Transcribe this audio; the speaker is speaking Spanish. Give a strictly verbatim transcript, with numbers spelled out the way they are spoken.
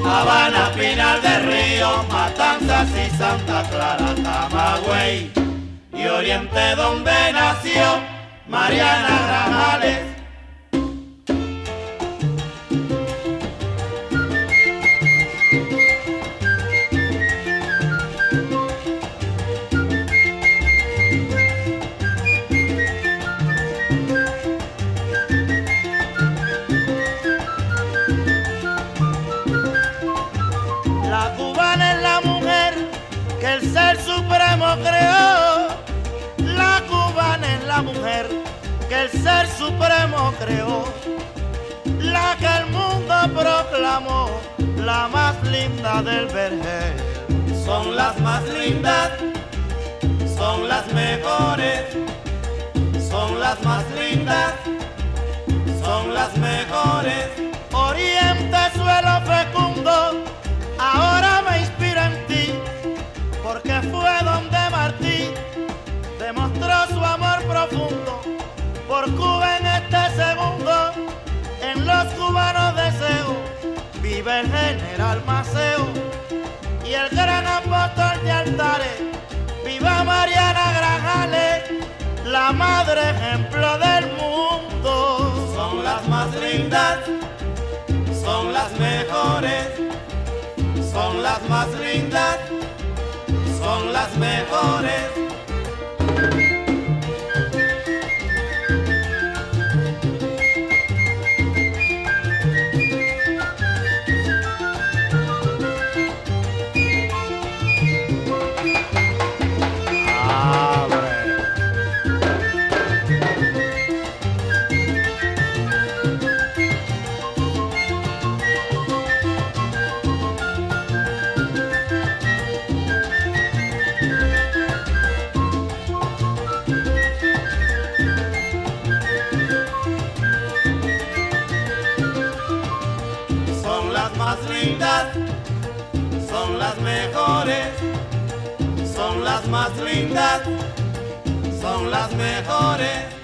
Habana, Pinar del Río, Matanzas y Santa Clara, Camagüey y Oriente donde nació Mariana Grajales. La cubana es la mujer que el Ser Supremo creó. La cubana es la mujer que el Ser Supremo creó. La que el mundo proclamó, la más linda del vergel. Son las más lindas, son las mejores, son las más lindas, son las mejores. Oriente, suelo fecundo, ahora me inspiro en ti, porque fue donde Martí demostró su amor profundo por Cuba en este segundo. En los cubanos deseo vive el general Maceo y el gran apóstol de altares. Viva Mariana Grajales, la madre ejemplo del mundo. Son las más lindas, son las mejores, son las más lindas, son las mejores. Son las más lindas, son las mejores, son las más lindas, son las mejores.